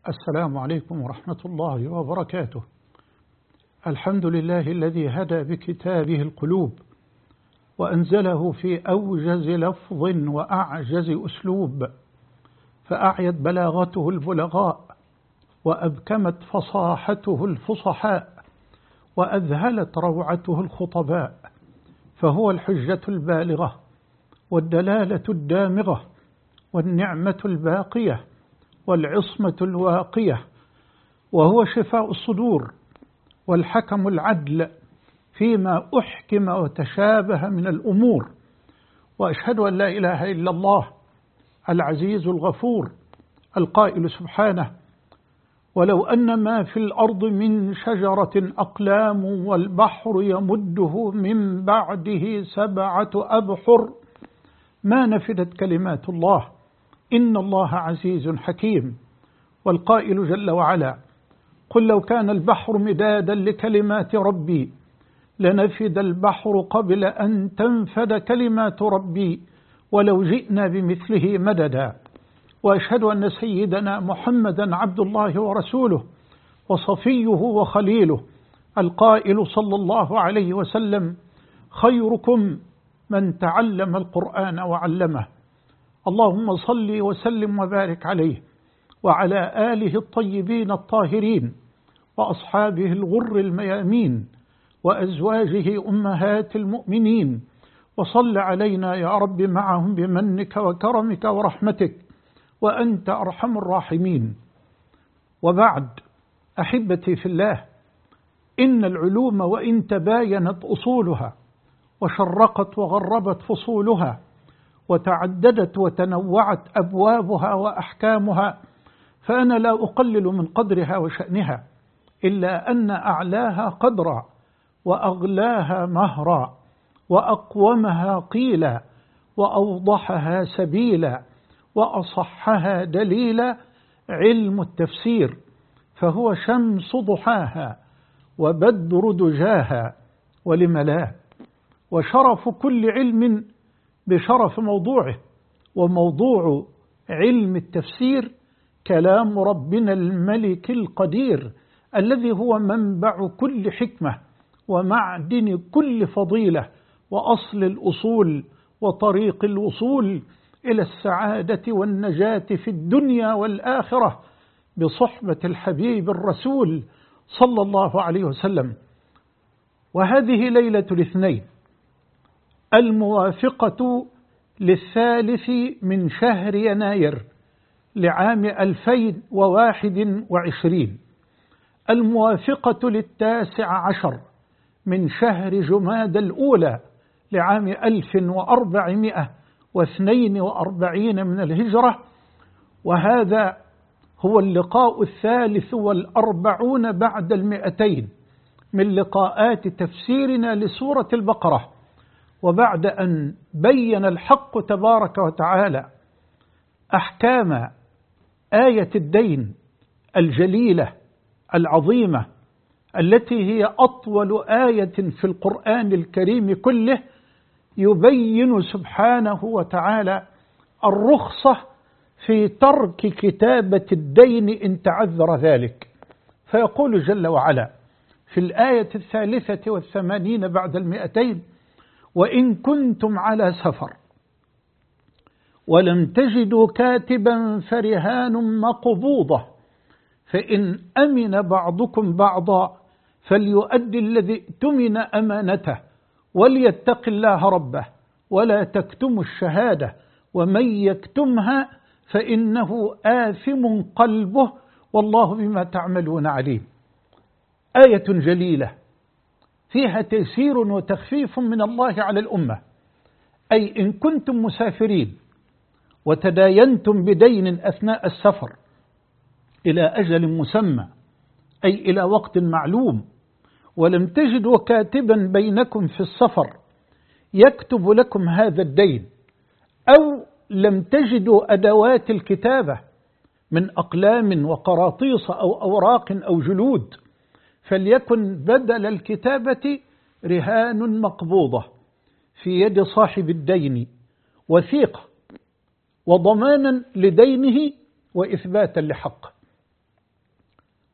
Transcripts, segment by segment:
السلام عليكم ورحمة الله وبركاته. الحمد لله الذي هدى بكتابه القلوب وأنزله في أوجز لفظ وأعجز أسلوب، فأعيت بلاغته البلغاء وأبكمت فصاحته الفصحاء وأذهلت روعته الخطباء، فهو الحجة البالغة والدلالة الدامغة والنعمة الباقية والعصمة الواقية، وهو شفاء الصدور والحكم العدل فيما أحكم وتشابه من الأمور. وأشهد أن لا إله إلا الله العزيز الغفور القائل سبحانه: ولو أن ما في الأرض من شجرة أقلام والبحر يمده من بعده 7 أبحر ما نفدت كلمات الله إن الله عزيز حكيم. والقائل جل وعلا: قل لو كان البحر مدادا لكلمات ربي لنفد البحر قبل أن تنفد كلمات ربي ولو جئنا بمثله مددا. وأشهد أن سيدنا محمدا عبد الله ورسوله وصفيه وخليله، القائل صلى الله عليه وسلم: خيركم من تعلم القرآن وعلمه. اللهم صل وسلم وبارك عليه وعلى آله الطيبين الطاهرين وأصحابه الغر الميامين وأزواجه أمهات المؤمنين، وصل علينا يا رب معهم بمنك وكرمك ورحمتك وأنت أرحم الراحمين. وبعد، أحبتي في الله، إن العلوم وإن تباينت أصولها وشرقت وغربت فصولها وتعددت وتنوعت أبوابها وأحكامها، فأنا لا أقلل من قدرها وشأنها، إلا أن أعلاها قدرا وأغلاها مهرا وأقومها قيلا وأوضحها سبيلا وأصحها دليلا علم التفسير، فهو شمس ضحاها وبدر دجاها ولم لا. وشرف كل علم بشرف موضوعه، وموضوع علم التفسير كلام ربنا الملك القدير الذي هو منبع كل حكمة ومعدن كل فضيلة وأصل الأصول وطريق الوصول إلى السعادة والنجاة في الدنيا والآخرة بصحبة الحبيب الرسول صلى الله عليه وسلم. وهذه ليلة الاثنين الموافقة للثالث من شهر يناير لعام 2021، الموافقة ل19 من شهر جماد الأولى لعام 1442 من الهجرة. وهذا هو اللقاء 43 بعد 200 من لقاءات تفسيرنا لسورة البقرة. وبعد أن بين الحق تبارك وتعالى أحكام آية الدين الجليلة العظيمة التي هي أطول آية في القرآن الكريم كله، يبين سبحانه وتعالى الرخصة في ترك كتابة الدين إن تعذر ذلك، فيقول جل وعلا في الآية 83 بعد 200: وإن كنتم على سفر ولم تجدوا كاتبا فرهان مقبوضة، فإن أمن بعضكم بعضا فليؤدي الذي اؤتمن أمانته وليتق الله ربه ولا تكتموا الشهادة ومن يكتمها فإنه آثم قلبه والله بما تعملون عليم. آية جليلة فيها تيسير وتخفيف من الله على الأمة، أي إن كنتم مسافرين وتداينتم بدين أثناء السفر إلى أجل مسمى، أي إلى وقت معلوم، ولم تجدوا كاتبا بينكم في السفر يكتب لكم هذا الدين، أو لم تجدوا أدوات الكتابة من أقلام وقراطيس أو أوراق أو جلود، فليكن بدل الكتابة رهان مقبوضة في يد صاحب الدين، وثيقة وضمانا لدينه وإثباتا لحقه.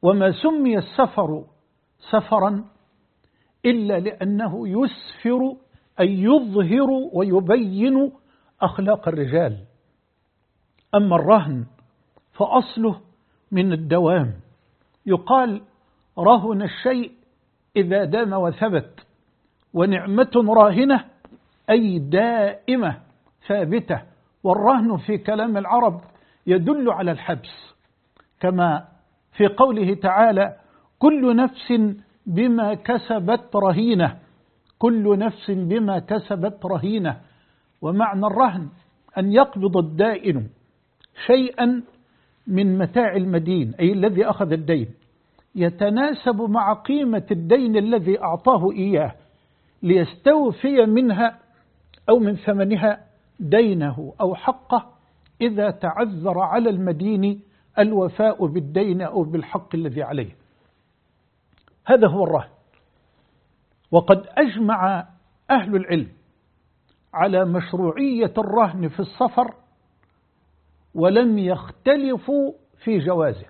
وما سمي السفر سفرا إلا لأنه يسفر أي يظهر ويبين أخلاق الرجال. أما الرهن فأصله من الدوام، يقال رهن الشيء إذا دام وثبت، ونعمة راهنة أي دائمة ثابتة. والرهن في كلام العرب يدل على الحبس، كما في قوله تعالى كل نفس بما كسبت رهينة، كل نفس بما كسبت رهينة. ومعنى الرهن أن يقبض الدائن شيئا من متاع المدين، أي الذي أخذ الدين، يتناسب مع قيمة الدين الذي أعطاه إياه، ليستوفي منها أو من ثمنها دينه أو حقه إذا تعذر على المدين الوفاء بالدين أو بالحق الذي عليه. هذا هو الرهن. وقد أجمع أهل العلم على مشروعية الرهن في السفر، ولم يختلفوا في جوازه،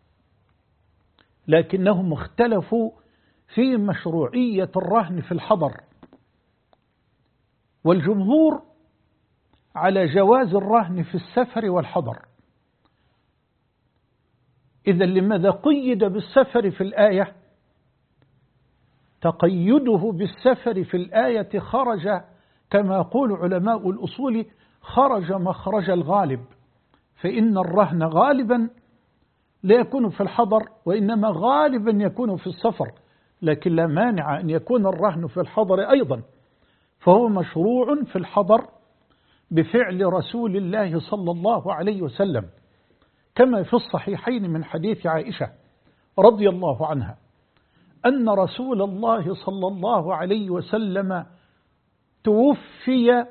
لكنهم اختلفوا في مشروعية الرهن في الحضر. والجمهور على جواز الرهن في السفر والحضر. إذا لماذا قيد بالسفر في الآية؟ تقيده بالسفر في الآية خرج كما يقول علماء الأصول خرج مخرج الغالب، فإن الرهن غالبا لا يكون في الحضر، وإنما غالبا يكون في السفر، لكن لا مانع أن يكون الرهن في الحضر أيضا. فهو مشروع في الحضر بفعل رسول الله صلى الله عليه وسلم، كما في الصحيحين من حديث عائشة رضي الله عنها أن رسول الله صلى الله عليه وسلم توفي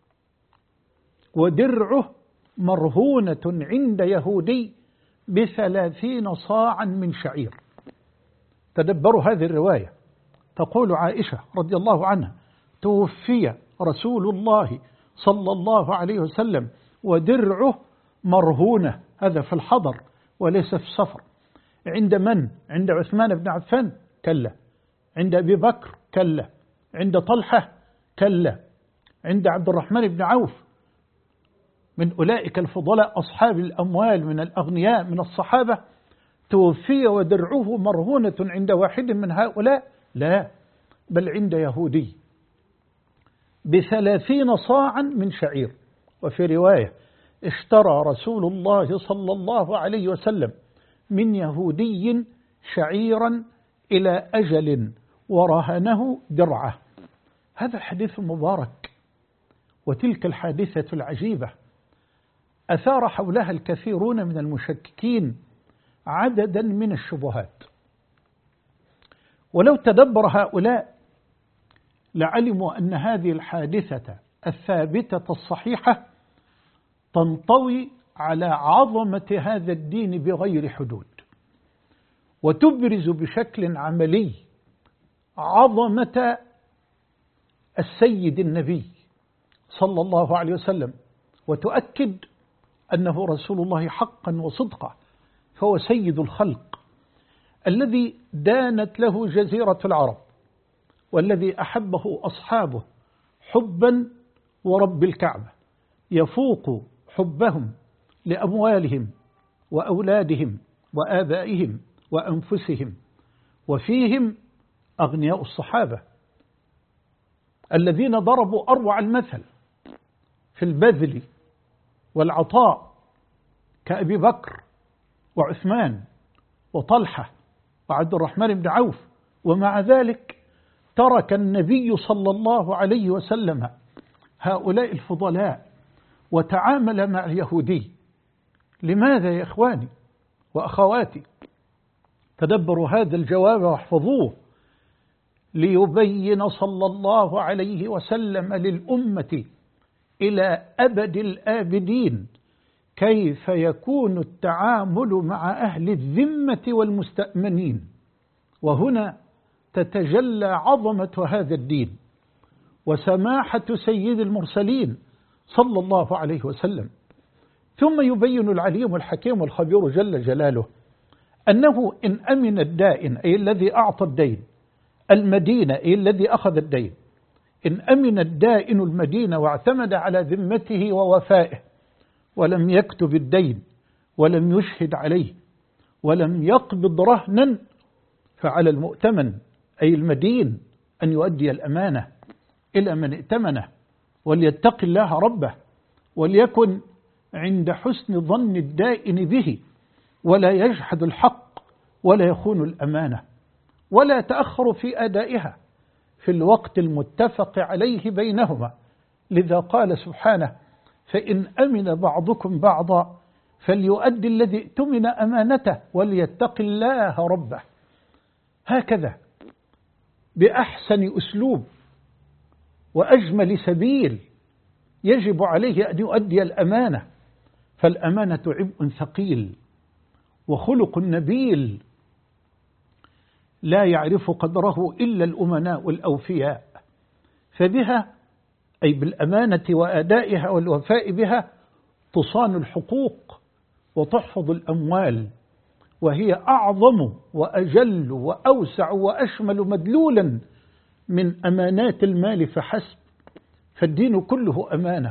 ودرعه مرهونة عند يهودي ب30 صاعا من شعير. تدبروا هذه الرواية، تقول عائشة رضي الله عنها توفي رسول الله صلى الله عليه وسلم ودرعه مرهونة، هذا في الحضر وليس في السفر. عند من؟ عند عثمان بن عفان؟ كلا. عند أبي بكر؟ كلا. عند طلحة؟ كلا. عند عبد الرحمن بن عوف من أولئك الفضلاء أصحاب الأموال من الأغنياء من الصحابة توفي ودرعه مرهونة عند واحد من هؤلاء؟ لا، بل عند يهودي ب30 صاعا من شعير. وفي رواية اشترى رسول الله صلى الله عليه وسلم من يهودي شعيرا إلى أجل ورهنه درعه. هذا الحديث المبارك وتلك الحادثة العجيبة أثار حولها الكثيرون من المشككين عددا من الشبهات، ولو تدبر هؤلاء لعلموا أن هذه الحادثة الثابتة الصحيحة تنطوي على عظمة هذا الدين بغير حدود، وتبرز بشكل عملي عظمة السيد النبي صلى الله عليه وسلم، وتؤكد أنه رسول الله حقا وصدقا، فهو سيد الخلق الذي دانت له جزيرة العرب، والذي أحبه أصحابه حبا ورب الكعبة يفوق حبهم لأموالهم وأولادهم وآبائهم وأنفسهم. وفيهم أغنياء الصحابة الذين ضربوا أروع المثل في البذل والعطاء كأبي بكر وعثمان وطلحة وعبد الرحمن بن عوف. ومع ذلك ترك النبي صلى الله عليه وسلم هؤلاء الفضلاء وتعامل مع اليهودي. لماذا يا إخواني وأخواتي؟ تدبروا هذا الجواب واحفظوه. ليبين صلى الله عليه وسلم للأمة إلى أبد الآبدين كيف يكون التعامل مع أهل الذمة والمستأمنين. وهنا تتجلى عظمة هذا الدين وسماحة سيد المرسلين صلى الله عليه وسلم. ثم يبين العليم الحكيم الخبير جل جلاله أنه إن أمن الدائن أي الذي أعطى الدين المدينة أي الذي أخذ الدين، إن أمن الدائن المدينة واعتمد على ذمته ووفائه ولم يكتب الدين ولم يشهد عليه ولم يقبض رهنا، فعلى المؤتمن أي المدين أن يؤدي الأمانة إلى من ائتمنه، وليتق الله ربه، وليكن عند حسن ظن الدائن به، ولا يجحد الحق ولا يخون الأمانة، ولا يتأخر في أدائها في الوقت المتفق عليه بينهما. لذا قال سبحانه: فإن أمن بعضكم بعضا فليؤدي الذي اؤتمن أمانته وليتق الله ربه. هكذا بأحسن أسلوب وأجمل سبيل يجب عليه أن يؤدي الأمانة، فالأمانة عبء ثقيل وخلق نبيل لا يعرف قدره إلا الأمناء الأوفياء، فبها أي بالأمانة وأدائها والوفاء بها تصان الحقوق وتحفظ الأموال، وهي أعظم وأجل وأوسع وأشمل مدلولا من أمانات المال فحسب، فالدين كله أمانة.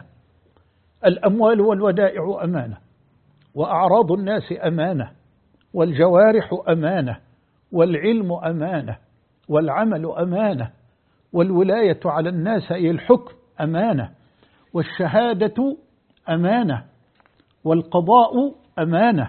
الأموال والودائع أمانة، وأعراض الناس أمانة، والجوارح أمانة، والعلم أمانة، والعمل أمانة، والولاية على الناس أي الحكم أمانة، والشهادة أمانة، والقضاء أمانة،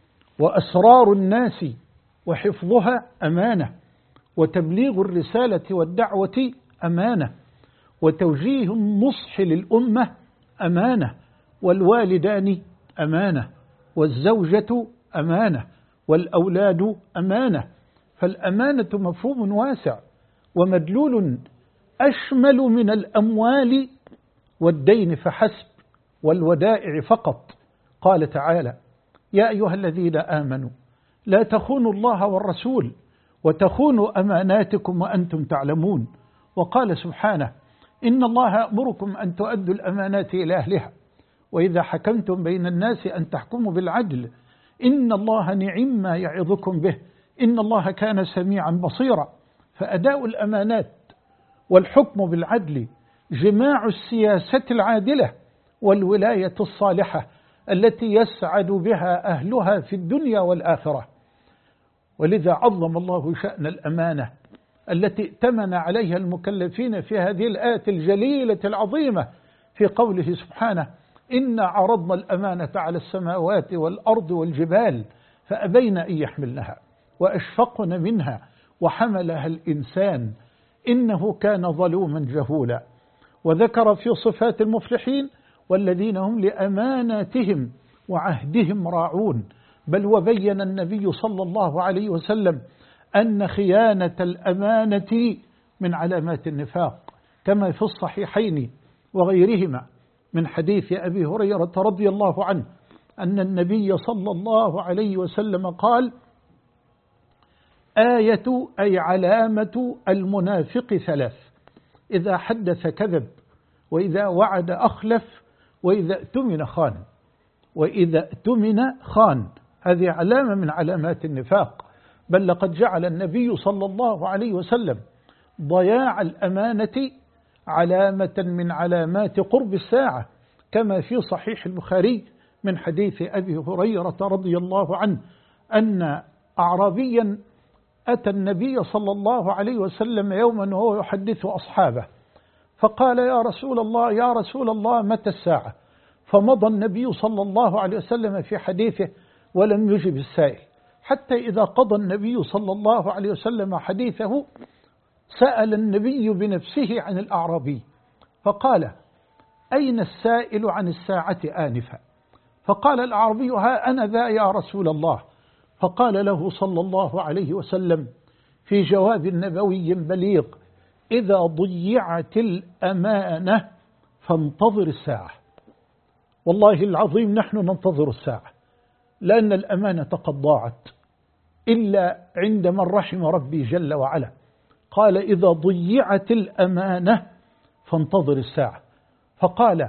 وأسرار الناس وحفظها أمانة، وتبليغ الرسالة والدعوة أمانة، وتوجيه النصح للأمة أمانة، والوالدان أمانة، والزوجة أمانة، والأولاد أمانة. فالأمانة مفهوم واسع ومدلول أشمل من الأموال والدين فحسب والودائع فقط. قال تعالى: يا أيها الذين آمنوا لا تخونوا الله والرسول وتخونوا أماناتكم وأنتم تعلمون. وقال سبحانه: إن الله يأمركم أن تؤدوا الأمانات إلى أهلها وإذا حكمتم بين الناس أن تحكموا بالعدل إن الله نعم ما يعظكم به إن الله كان سميعا بصيرا. فأداء الأمانات والحكم بالعدل جماع السياسة العادلة والولاية الصالحة التي يسعد بها أهلها في الدنيا والآخرة. ولذا عظم الله شأن الأمانة التي ائتمن عليها المكلفين في هذه الآية الجليلة العظيمة في قوله سبحانه: إنا عرضنا الأمانة على السماوات والأرض والجبال فأبين أن يحملنها وأشفقن منها وحملها الإنسان إنه كان ظلوما جهولا. وذكر في صفات المفلحين: والذين هم لأماناتهم وعهدهم راعون. بل وبين النبي صلى الله عليه وسلم أن خيانة الأمانة من علامات النفاق، كما في الصحيحين وغيرهما من حديث أبي هريرة رضي الله عنه أن النبي صلى الله عليه وسلم قال: آية أي علامة المنافق ثلاث: إذا حدث كذب، وإذا وعد أخلف، وإذا اؤتمن خان. وإذا اؤتمن خان هذه علامة من علامات النفاق. بل لقد جعل النبي صلى الله عليه وسلم ضياع الأمانة علامة من علامات قرب الساعة، كما في صحيح البخاري من حديث أبي هريرة رضي الله عنه أن أعرابيا أتى النبي صلى الله عليه وسلم يوما وهو يحدث أصحابه، فقال: يا رسول الله يا رسول الله متى الساعة؟ فمضى النبي صلى الله عليه وسلم في حديثه ولم يجب السائل، حتى إذا قضى النبي صلى الله عليه وسلم حديثه سأل النبي بنفسه عن الأعرابي فقال: أين السائل عن الساعة آنفا؟ فقال الأعرابي: ها أنا ذا يا رسول الله. فقال له صلى الله عليه وسلم في جواب نبوي بليغ: إذا ضيعت الأمانة فانتظر الساعة. والله العظيم نحن ننتظر الساعة، لأن الأمانة قد ضاعت إلا عند من رحم ربي جل وعلا. قال: إذا ضيعت الأمانة فانتظر الساعة. فقال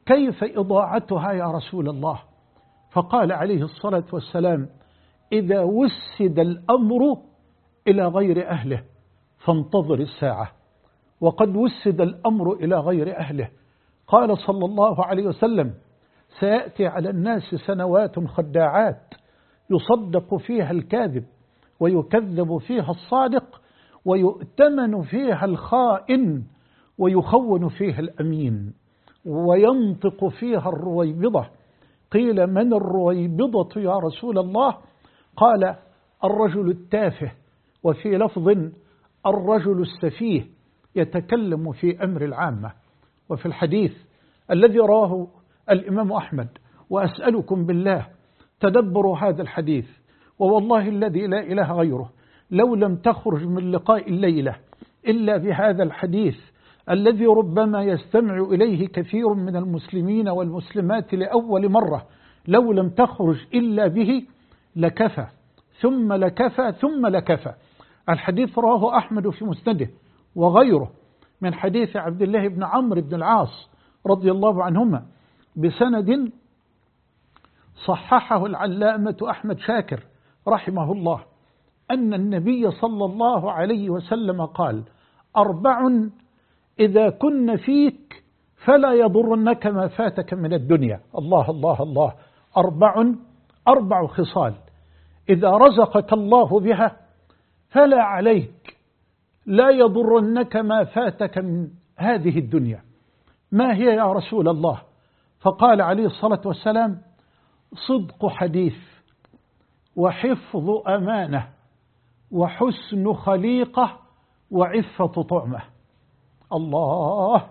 كيف إضاعتها يا رسول الله؟ فقال عليه الصلاة والسلام: إذا وسد الأمر إلى غير أهله فانتظر الساعة. وقد وسد الأمر إلى غير أهله. قال صلى الله عليه وسلم: سيأتي على الناس سنوات خداعات يصدق فيها الكاذب ويكذب فيها الصادق ويؤتمن فيها الخائن ويخون فيها الأمين وينطق فيها الرويبضة. قيل: من الرويبضة يا رسول الله؟ قال: الرجل التافه، وفي لفظ: الرجل السفيه يتكلم في أمر العامة. وفي الحديث الذي رواه الإمام أحمد، وأسألكم بالله تدبروا هذا الحديث، ووالله الذي لا إله غيره لو لم تخرج من لقاء الليلة إلا بهذا الحديث الذي ربما يستمع إليه كثير من المسلمين والمسلمات لأول مرة، لو لم تخرج إلا به لكفى ثم لكفى ثم لكفى. الحديث رواه أحمد في مسنده وغيره من حديث عبد الله بن عمرو بن العاص رضي الله عنهما بسند صححه العلامة أحمد شاكر رحمه الله، أن النبي صلى الله عليه وسلم قال: 4 إذا كن فيك فلا يضرنك ما فاتك من الدنيا. الله الله الله. 4 خصال إذا رزقك الله بها فلا عليك، لا يضرنك ما فاتك من هذه الدنيا. ما هي يا رسول الله؟ فقال عليه الصلاة والسلام: صدق حديث، وحفظ أمانة، وحسن خليقة، وعفة طعمة. الله.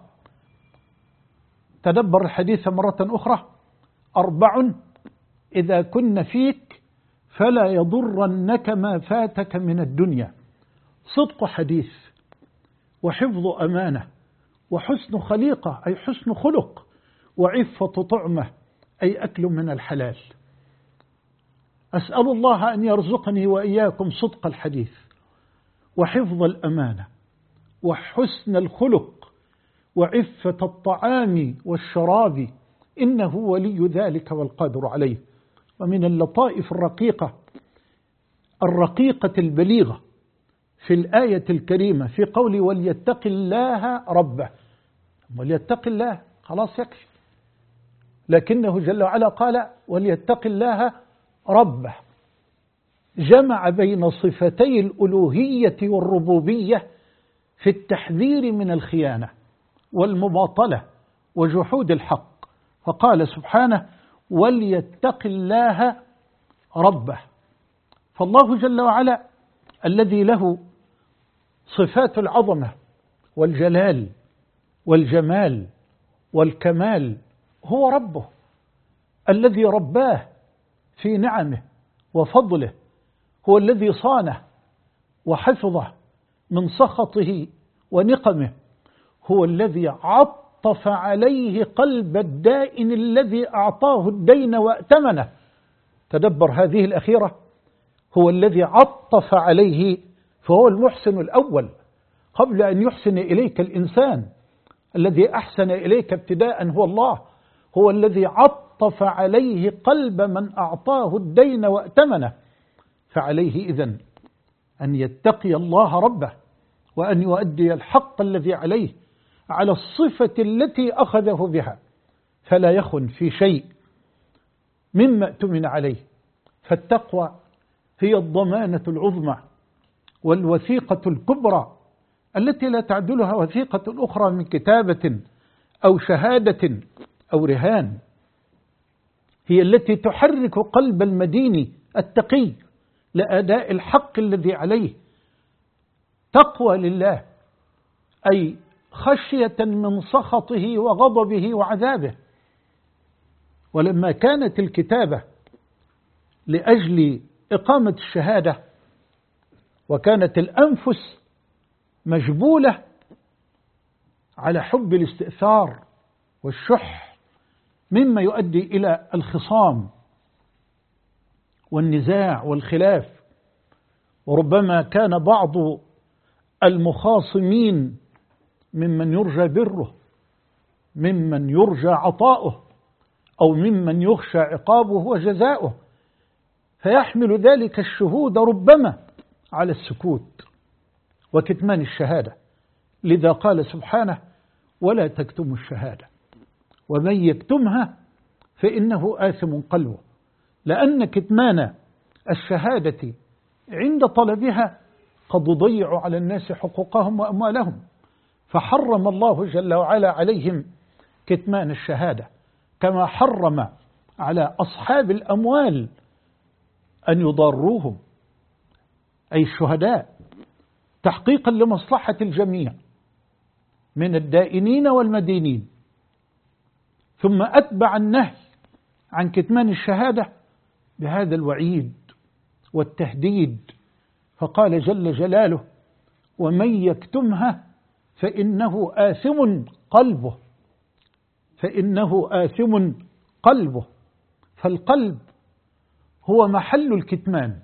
تدبر الحديث مرة أخرى: 4 إذا كن فيك فلا يضرنك ما فاتك من الدنيا. صدق حديث، وحفظ أمانة، وحسن خليقة أي حسن خلق، وعفة طعمة أي أكل من الحلال. أسأل الله أن يرزقني وإياكم صدق الحديث، وحفظ الأمانة، وحسن الخلق، وعفة الطعام والشراب، إنه ولي ذلك والقادر عليه. ومن اللطائف الرقيقة البليغة في الآية الكريمة في قول: وليتق الله ربه. وليتق الله خلاص يكفي، لكنه جل وعلا قال: وليتق الله ربه. جمع بين صفتي الألوهية والربوبية في التحذير من الخيانة والمباطلة وجحود الحق، فقال سبحانه: وليتق الله ربه. فالله جل وعلا الذي له صفات العظمة والجلال والجمال والكمال هو ربه الذي رباه في نعمه وفضله، هو الذي صانه وحفظه من سخطه ونقمه، هو الذي عطف عليه قلب الدائن الذي أعطاه الدين وأتمنه. تدبر هذه الأخيرة: هو الذي عطف عليه، فهو المحسن الأول قبل أن يحسن إليك الإنسان. الذي أحسن إليك ابتداء هو الله، هو الذي عطف عليه قلب من أعطاه الدين وأتمنه. فعليه إذن أن يتقي الله ربه، وأن يؤدي الحق الذي عليه على الصفة التي أخذه بها، فلا يخن في شيء مما اؤتمن عليه. فالتقوى هي الضمانة العظمى والوثيقة الكبرى التي لا تعدلها وثيقة أخرى من كتابة أو شهادة أو رهان. هي التي تحرك قلب المدين التقي لأداء الحق الذي عليه. تقوى لله أي خشية من سخطه وغضبه وعذابه. ولما كانت الكتابة لأجل إقامة الشهادة، وكانت الأنفس مجبولة على حب الاستئثار والشح مما يؤدي إلى الخصام والنزاع والخلاف، وربما كان بعض المخاصمين ممن يرجى بره ممن يرجى عطاؤه أو ممن يخشى عقابه وجزاؤه، فيحمل ذلك الشهود ربما على السكوت وكتمان الشهادة. لذا قال سبحانه: ولا تكتموا الشهادة ومن يكتمها فإنه آثم قلبه، لأن كتمان الشهادة عند طلبها قد ضيعوا على الناس حقوقهم وأموالهم، فحرم الله جل وعلا عليهم كتمان الشهادة، كما حرم على أصحاب الأموال أن يضاروهم أي الشهداء، تحقيقا لمصلحة الجميع من الدائنين والمدينين. ثم أتبع النهي عن كتمان الشهادة بهذا الوعيد والتهديد، فقال جل جلاله: ومن يكتمها فإنه آثم قلبه، فإنه آثم قلبه. فالقلب هو محل الكتمان،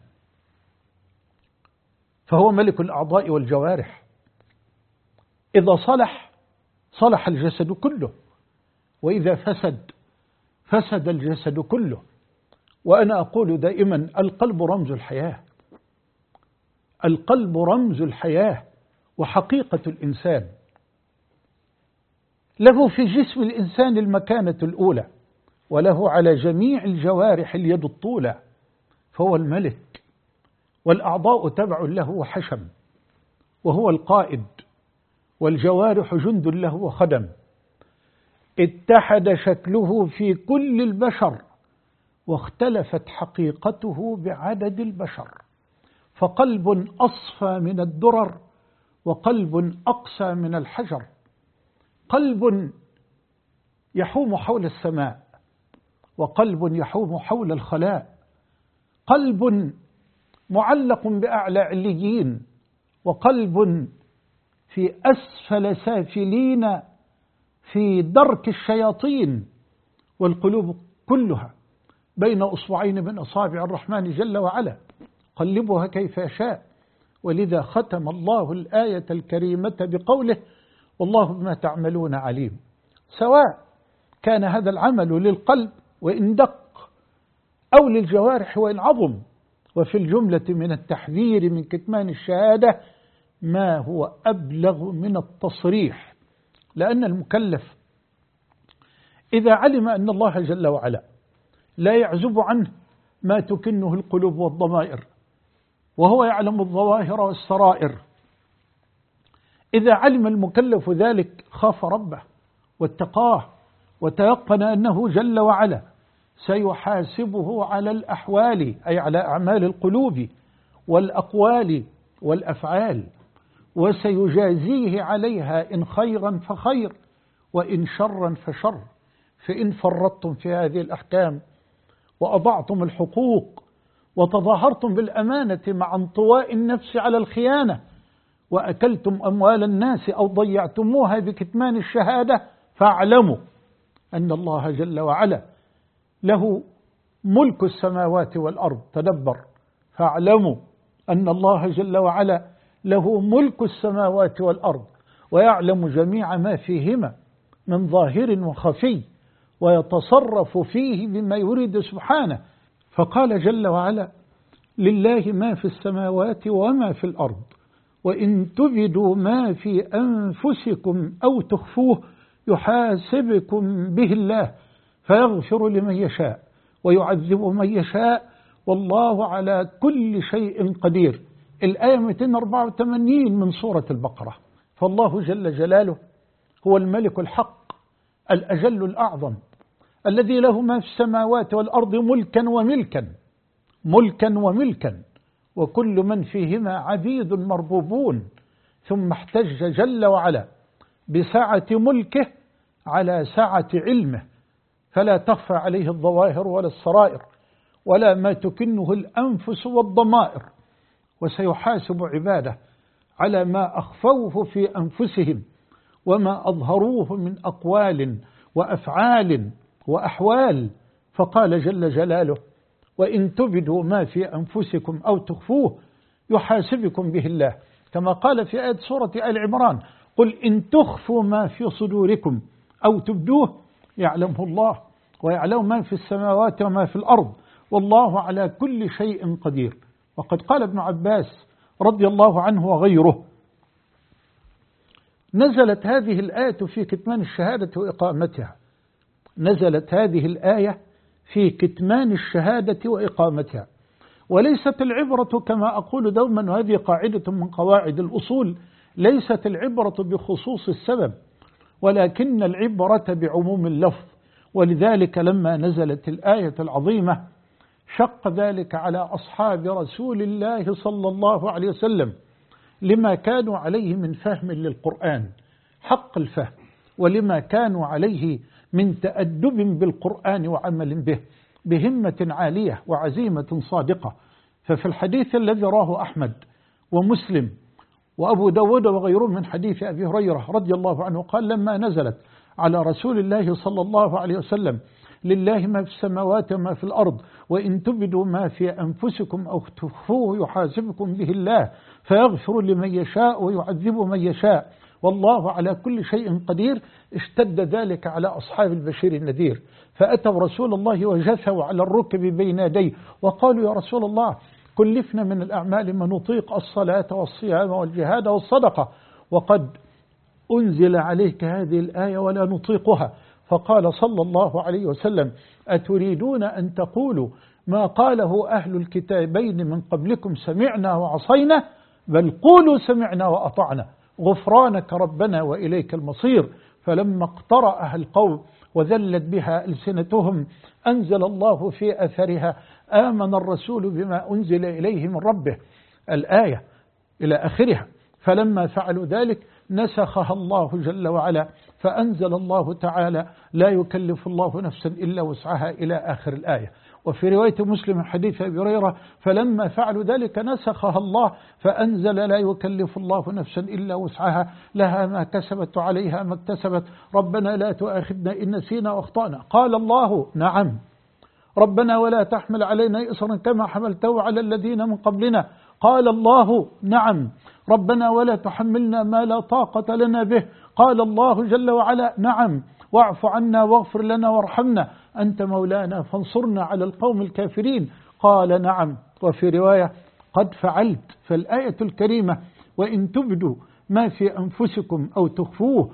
فهو ملك الأعضاء والجوارح، إذا صلح صلح الجسد كله، وإذا فسد الجسد كله. وأنا أقول دائما: القلب رمز الحياة، القلب رمز الحياة وحقيقة الإنسان، له في جسم الإنسان المكانة الأولى، وله على جميع الجوارح اليد الطولى، فهو الملك، والأعضاء تبع له وحشم، وهو القائد، والجوارح جند له وخدم. اتحد شكله في كل البشر واختلفت حقيقته بعدد البشر، فقلب أصفى من الدرر وقلب أقسى من الحجر، قلب يحوم حول السماء وقلب يحوم حول الخلاء، قلب معلق بأعلى عليين وقلب في أسفل سافلين في درك الشياطين، والقلوب كلها بين أصبعين من أصابع الرحمن جل وعلا قلبها كيف يشاء. ولذا ختم الله الآية الكريمة بقوله: والله بما تعملون عليم. سواء كان هذا العمل للقلب وإن دق، أو للجوارح وإن عظم. وفي الجملة من التحذير من كتمان الشهادة ما هو أبلغ من التصريح، لأن المكلف إذا علم أن الله جل وعلا لا يعزب عنه ما تكنه القلوب والضمائر، وهو يعلم الظواهر والسرائر، إذا علم المكلف ذلك خاف ربه واتقاه وتيقن أنه جل وعلا سيحاسبه على الأحوال، أي على أعمال القلوب والأقوال والأفعال، وسيجازيه عليها إن خيرا فخير وإن شرا فشر. فإن فرطتم في هذه الأحكام وأضعتم الحقوق وتظاهرتم بالأمانة مع انطواء النفس على الخيانة وأكلتم أموال الناس أو ضيعتموها بكتمان الشهادة، فاعلموا أن الله جل وعلا له ملك السماوات والأرض. تدبر: فاعلموا أن الله جل وعلا له ملك السماوات والأرض، ويعلم جميع ما فيهما من ظاهر وخفي، ويتصرف فيه بما يريد سبحانه. فقال جل وعلا: لله ما في السماوات وما في الأرض، وإن تبدوا ما في أنفسكم أو تخفوه يحاسبكم به الله فيغفر لمن يشاء ويعذب من يشاء والله على كل شيء قدير. الآية 284 من سورة البقرة. فالله جل جلاله هو الملك الحق الأجل الأعظم، الذي له ما في السماوات والأرض ملكا وملكا، ملكا وملكا، وكل من فيهما عبيد مربوبون. ثم احتج جل وعلا بسعة ملكه على سعة علمه، فلا تخفى عليه الظواهر ولا السرائر ولا ما تكنه الأنفس والضمائر، وسيحاسب عباده على ما أخفوه في أنفسهم وما أظهروه من أقوال وأفعال وأحوال. فقال جل جلاله: وإن تبدوا ما في أنفسكم أو تخفوه يحاسبكم به الله، كما قال في آية سورة آل عمران: قل إن تخفوا ما في صدوركم أو تبدوه يعلمه الله، ويعلم ما في السماوات وما في الأرض، والله على كل شيء قدير. وقد قال ابن عباس رضي الله عنه وغيره: نزلت هذه الآية في كتمان الشهادة وإقامتها. نزلت هذه الآية في كتمان الشهادة وإقامتها. وليست العبرة كما أقول دوما، وهذه قاعدة من قواعد الأصول، ليست العبرة بخصوص السبب، ولكن العبرة بعموم اللفظ. ولذلك لما نزلت الآية العظيمة شق ذلك على أصحاب رسول الله صلى الله عليه وسلم لما كانوا عليه من فهم للقرآن حق الفهم، ولما كانوا عليه من تأدب بالقرآن وعمل به بهمة عالية وعزيمة صادقة. ففي الحديث الذي راه أحمد ومسلم وأبو داود وغيرهم من حديث أبي هريرة رضي الله عنه قال: لما نزلت على رسول الله صلى الله عليه وسلم: لله ما في السماوات وما في الأرض، وإن تبدوا ما في أنفسكم أو تخفوه يحاسبكم به الله فيغفر لمن يشاء ويعذب من يشاء والله على كل شيء قدير، اشتد ذلك على أصحاب البشير النذير، فأتوا رسول الله وجثوا على الركب بين يديه وقالوا: يا رسول الله، كلفنا من الأعمال ما نطيق، الصلاة والصيام والجهاد والصدقة، وقد أنزل عليك هذه الآية ولا نطيقها. فقال صلى الله عليه وسلم: أتريدون أن تقولوا ما قاله أهل الكتابين من قبلكم سمعنا وعصينا؟ بل قولوا سمعنا وأطعنا غفرانك ربنا وإليك المصير. فلما اقترأها القوم وذلت بها ألسنتهم أنزل الله في أثرها: آمن الرسول بما أنزل إليه من ربه، الآية إلى آخرها. فلما فعلوا ذلك نسخها الله جل وعلا، فأنزل الله تعالى: لا يكلف الله نفسا إلا وسعها، إلى آخر الآية. وفي رواية مسلم حديث أبي هريرة: فلما فعلوا ذلك نسخها الله فأنزل: لا يكلف الله نفسا إلا وسعها، لها ما كسبت وعليها ما اكتسبت، ربنا لا تؤاخذنا إن نسينا واخطأنا. قال الله: نعم. ربنا ولا تحمل علينا إصرا كما حملته على الذين من قبلنا. قال الله: نعم. ربنا ولا تحملنا ما لا طاقة لنا به. قال الله جل وعلا: نعم. واعف عنا واغفر لنا وارحمنا أنت مولانا فانصرنا على القوم الكافرين. قال: نعم. وفي رواية: قد فعلت. فالآية الكريمة: وإن تبدوا ما في أنفسكم أو تخفوه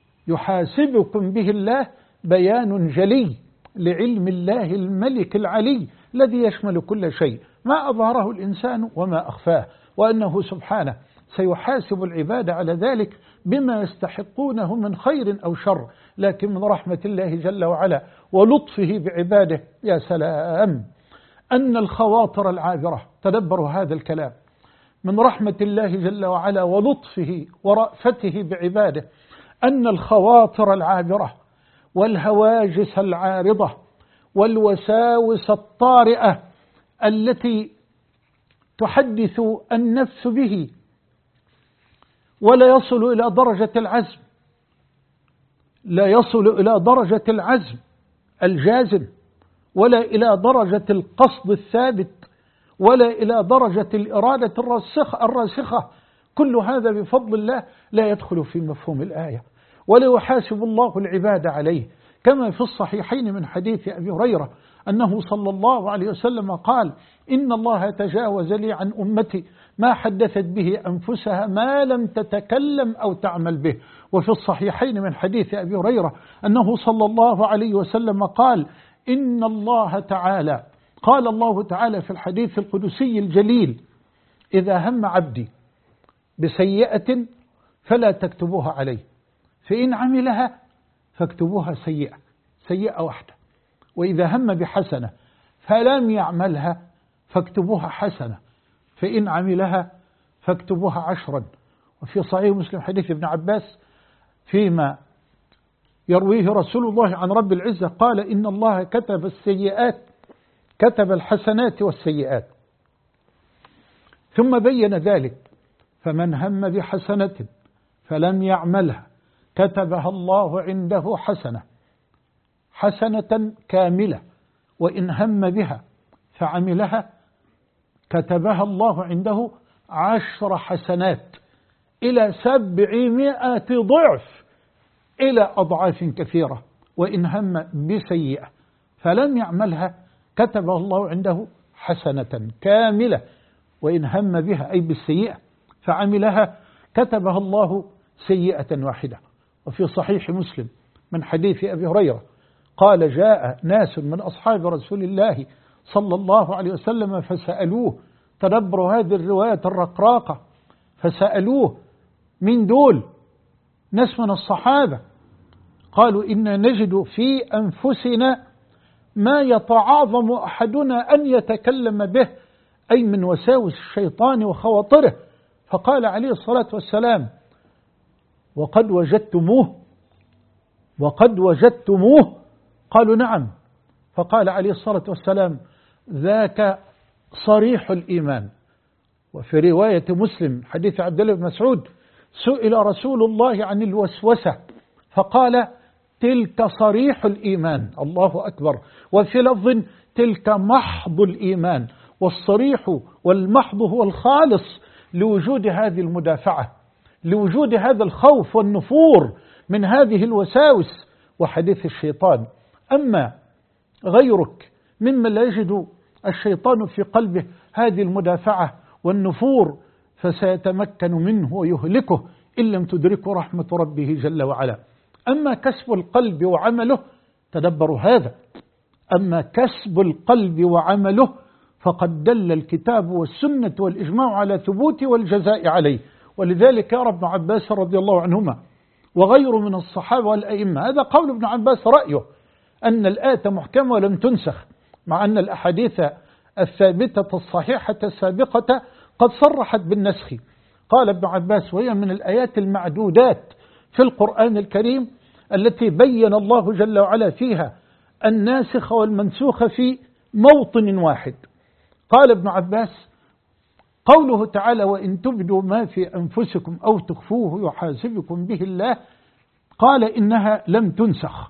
يحاسبكم به الله، بيان جلي لعلم الله الملك العلي الذي يشمل كل شيء، ما أظهره الإنسان وما أخفاه، وأنه سبحانه سيحاسب العباد على ذلك بما يستحقونه من خير أو شر. لكن من رحمة الله جل وعلا ولطفه بعباده، يا سلام، أن الخواطر العابرة، تدبروا هذا الكلام، من رحمة الله جل وعلا ولطفه ورأفته بعباده، أن الخواطر العابرة والهواجس العارضة والوساوس الطارئة التي تحدث النفس به ولا يصل إلى درجة العزم، لا يصل إلى درجة العزم الجازم، ولا إلى درجة القصد الثابت، ولا إلى درجة الإرادة الراسخة، كل هذا بفضل الله لا يدخل في مفهوم الآية، ولا يحاسب الله العباد عليه. كما في الصحيحين من حديث أبي هريرة أنه صلى الله عليه وسلم قال: إن الله تجاوز لي عن أمتي ما حدثت به أنفسها ما لم تتكلم أو تعمل به. وفي الصحيحين من حديث أبي هريرة أنه صلى الله عليه وسلم قال: إن الله تعالى، قال الله تعالى في الحديث القدسي الجليل: إذا هم عبدي بسيئة فلا تكتبوها عليه، فإن عملها فاكتبوها سيئة، سيئة واحدة، وإذا هم بحسنة فلم يعملها فاكتبوها حسنة، فإن عملها فاكتبوها 10. وفي صحيح مسلم حديث ابن عباس فيما يرويه رسول الله عن رب العزة قال: إن الله كتب السيئات، كتب الحسنات والسيئات، ثم بين ذلك: فمن هم بحسنة فلم يعملها كتبها الله عنده حسنة، حسنة كاملة، وإن هم بها فعملها كتبها الله عنده 10 حسنات إلى 700 ضعف إلى أضعاف كثيرة، وإن هم بسيئة فلم يعملها كتبه الله عنده حسنة كاملة، وإن هم بها أي بالسيئة فعملها كتبها الله سيئة واحدة. وفي صحيح مسلم من حديث أبي هريرة قال: جاء ناس من أصحاب رسول الله صلى الله عليه وسلم فسألوه، تدبروا هذه الرواية الرقراقة، فسألوه: من دول؟ ناس من الصحابة. قالوا: إنا نجد في أنفسنا ما يتعاظم أحدنا أن يتكلم به، أي من وساوس الشيطان وخواطره. فقال عليه الصلاة والسلام: وقد وجدتموه؟ وقد وجدتموه؟ قالوا: نعم. فقال عليه الصلاة والسلام: ذاك صريح الإيمان. وفي رواية مسلم حديث عبد الله بن مسعود سئل رسول الله عن الوسوسة فقال: تلك صريح الإيمان. الله أكبر. وفي لفظ: تلك محض الإيمان. والصريح والمحض هو الخالص لوجود هذه المدافعة، لوجود هذا الخوف والنفور من هذه الوساوس وحديث الشيطان. أما غيرك ممن لا يجد الشيطان في قلبه هذه المدافعة والنفور فسيتمكن منه ويهلكه إن لم تدركه رحمة ربه جل وعلا. أما كسب القلب وعمله، تدبروا هذا، أما كسب القلب وعمله فقد دل الكتاب والسنة والإجماع على ثبوته والجزاء عليه. ولذلك يرى ابن عباس رضي الله عنهما وغيره من الصحابة والأئمة، هذا قول ابن عباس رأيه أن الآية محكمة ولم تنسخ، مع أن الأحاديث الثابتة الصحيحة السابقة قد صرحت بالنسخ. قال ابن عباس: وهي من الآيات المعدودات في القرآن الكريم التي بين الله جل وعلا فيها الناسخ والمنسوخ في موطن واحد. قال ابن عباس: قوله تعالى: وإن تبدوا ما في أنفسكم أو تخفوه يحاسبكم به الله، قال إنها لم تنسخ،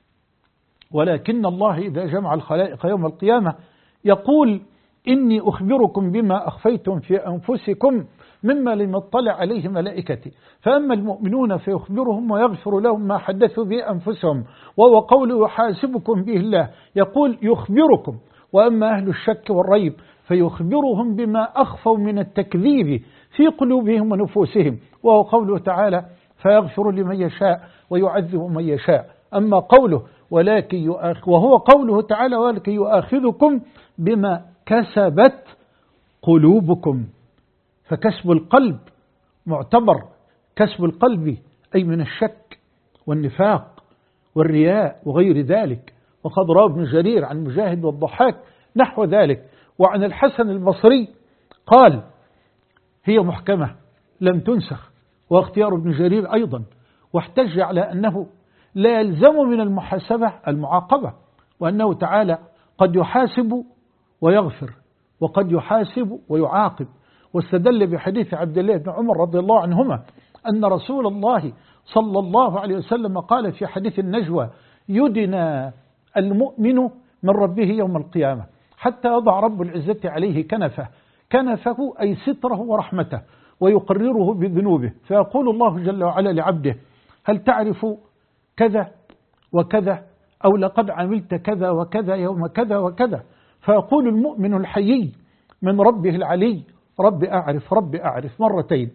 ولكن الله إذا جمع الخلائق يوم القيامة يقول: إني أخبركم بما أخفيتم في أنفسكم مما لم يطلع عليه ملائكتي، فأما المؤمنون فيخبرهم ويغفر لهم ما حدثوا به أنفسهم، وهو قول يحاسبكم به الله، يقول يخبركم. وأما أهل الشك والريب فيخبرهم بما أخفوا من التكذيب في قلوبهم ونفوسهم، وهو قوله تعالى: فيغفر لمن يشاء ويعذب من يشاء. أما قوله ولكن وهو قوله تعالى: ولكن يؤاخذكم بما كسبت قلوبكم. فكسب القلب معتبر، كسب القلب أي من الشك والنفاق والرياء وغير ذلك. وقد روى ابن جرير عن مجاهد والضحاك نحو ذلك، وعن الحسن البصري قال: هي محكمة لم تنسخ. واختيار ابن جرير أيضا، واحتج على أنه لا يلزم من المحاسبة المعاقبة، وأنه تعالى قد يحاسب ويغفر وقد يحاسب ويعاقب. واستدل بحديث عبد الله بن عمر رضي الله عنهما أن رسول الله صلى الله عليه وسلم قال في حديث النجوى: يدنى المؤمن من ربه يوم القيامة حتى يضع رب العزة عليه كنفه، كنفه أي ستره ورحمته، ويقرره بذنوبه، فيقول الله جل وعلا لعبده: هل تعرف كذا وكذا، أو لقد عملت كذا وكذا يوم كذا وكذا؟ فيقول المؤمن الحيي من ربه العلي: رب أعرف رب أعرف، مرتين.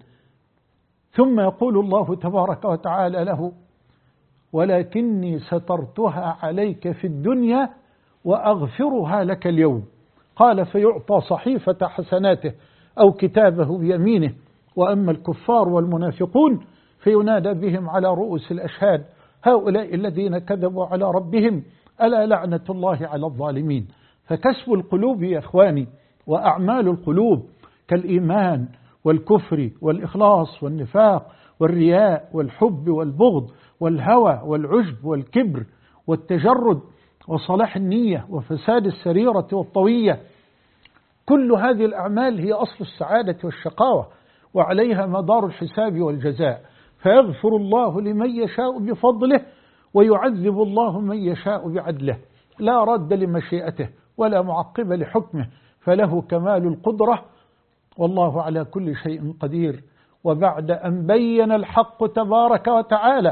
ثم يقول الله تبارك وتعالى له: ولكني سترتها عليك في الدنيا وأغفرها لك اليوم. قال: فيعطى صحيفة حسناته أو كتابه بيمينه. وأما الكفار والمنافقون فينادى بهم على رؤوس الأشهاد: هؤلاء الذين كذبوا على ربهم ألا لعنة الله على الظالمين. فكسب القلوب يا إخواني وأعمال القلوب كالإيمان والكفر والإخلاص والنفاق والرياء والحب والبغض والهوى والعجب والكبر والتجرد وصلاح النية وفساد السريرة والطوية، كل هذه الأعمال هي أصل السعادة والشقاوة، وعليها مدار الحساب والجزاء. فيغفر الله لمن يشاء بفضله ويعذب الله من يشاء بعدله، لا رد لمشيئته ولا معقب لحكمه، فله كمال القدرة، والله على كل شيء قدير. وبعد أن بين الحق تبارك وتعالى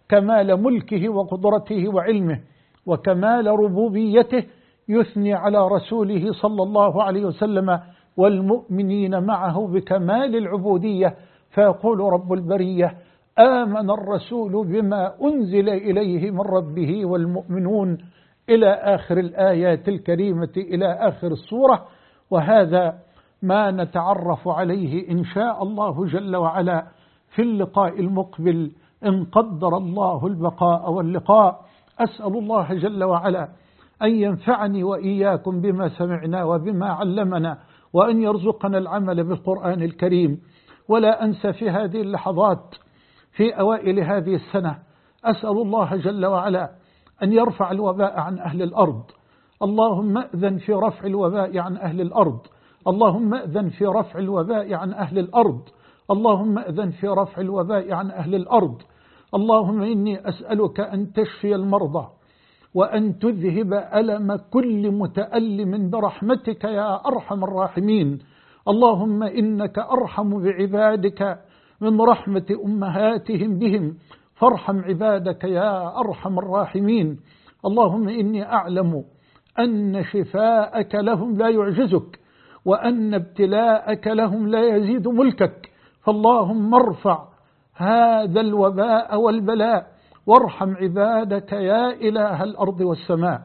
كمال ملكه وقدرته وعلمه وكمال ربوبيته، يثني على رسوله صلى الله عليه وسلم والمؤمنين معه بكمال العبودية، فيقول رب البرية: آمن الرسول بما أنزل إليه من ربه والمؤمنون، إلى آخر الآيات الكريمة، إلى آخر السورة. وهذا ما نتعرف عليه إن شاء الله جل وعلا في اللقاء المقبل إن قدر الله البقاء واللقاء. أسأل الله جل وعلا أن ينفعني وإياكم بما سمعنا وبما علمنا، وأن يرزقنا العمل بالقرآن الكريم. ولا أنسى في هذه اللحظات في أوائل هذه السنة أسأل الله جل وعلا أن يرفع الوباء عن أهل الأرض. اللهم أذن في رفع الوباء عن أهل الأرض، اللهم أذن في رفع الوباء عن أهل الأرض، اللهم أذن في رفع الوباء عن أهل الأرض. اللهم إني أسألك أن تشفي المرضى وأن تذهب ألم كل متألم برحمتك يا أرحم الراحمين. اللهم إنك أرحم بعبادك من رحمة أمهاتهم بهم، فارحم عبادك يا أرحم الراحمين. اللهم إني أعلم أن شفاءك لهم لا يعجزك، وأن ابتلاءك لهم لا يزيد ملكك، فاللهم ارفع هذا الوباء والبلاء وارحم عبادك يا إله الأرض والسماء.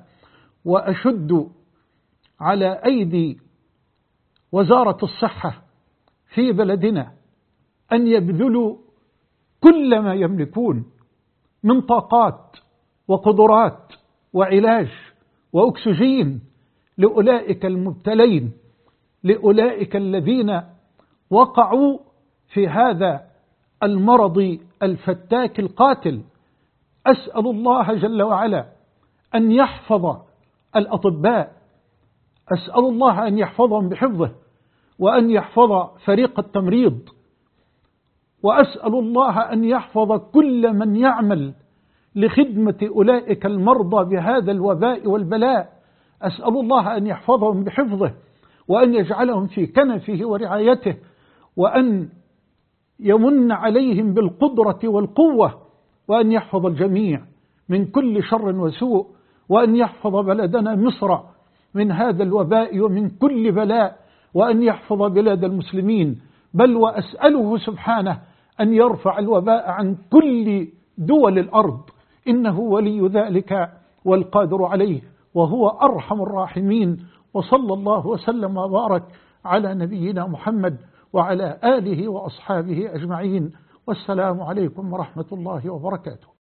وأشد على أيدي وزارة الصحة في بلدنا أن يبذلوا كل ما يملكون من طاقات وقدرات وعلاج وأكسجين لأولئك المبتلين، لأولئك الذين وقعوا في هذا المرض الفتاك القاتل. أسأل الله جل وعلا أن يحفظ الأطباء، أسأل الله أن يحفظهم بحفظه، وأن يحفظ فريق التمريض، وأسأل الله أن يحفظ كل من يعمل لخدمة أولئك المرضى بهذا الوباء والبلاء. أسأل الله أن يحفظهم بحفظه، وأن يجعلهم في كنفه ورعايته، وأن يمن عليهم بالقدرة والقوة، وأن يحفظ الجميع من كل شر وسوء، وأن يحفظ بلدنا مصر من هذا الوباء ومن كل بلاء، وأن يحفظ بلاد المسلمين. بل وأسأله سبحانه أن يرفع الوباء عن كل دول الأرض، إنه ولي ذلك والقادر عليه، وهو أرحم الراحمين. وصلى الله وسلم وبارك على نبينا محمد وعلى آله وأصحابه أجمعين، والسلام عليكم ورحمة الله وبركاته.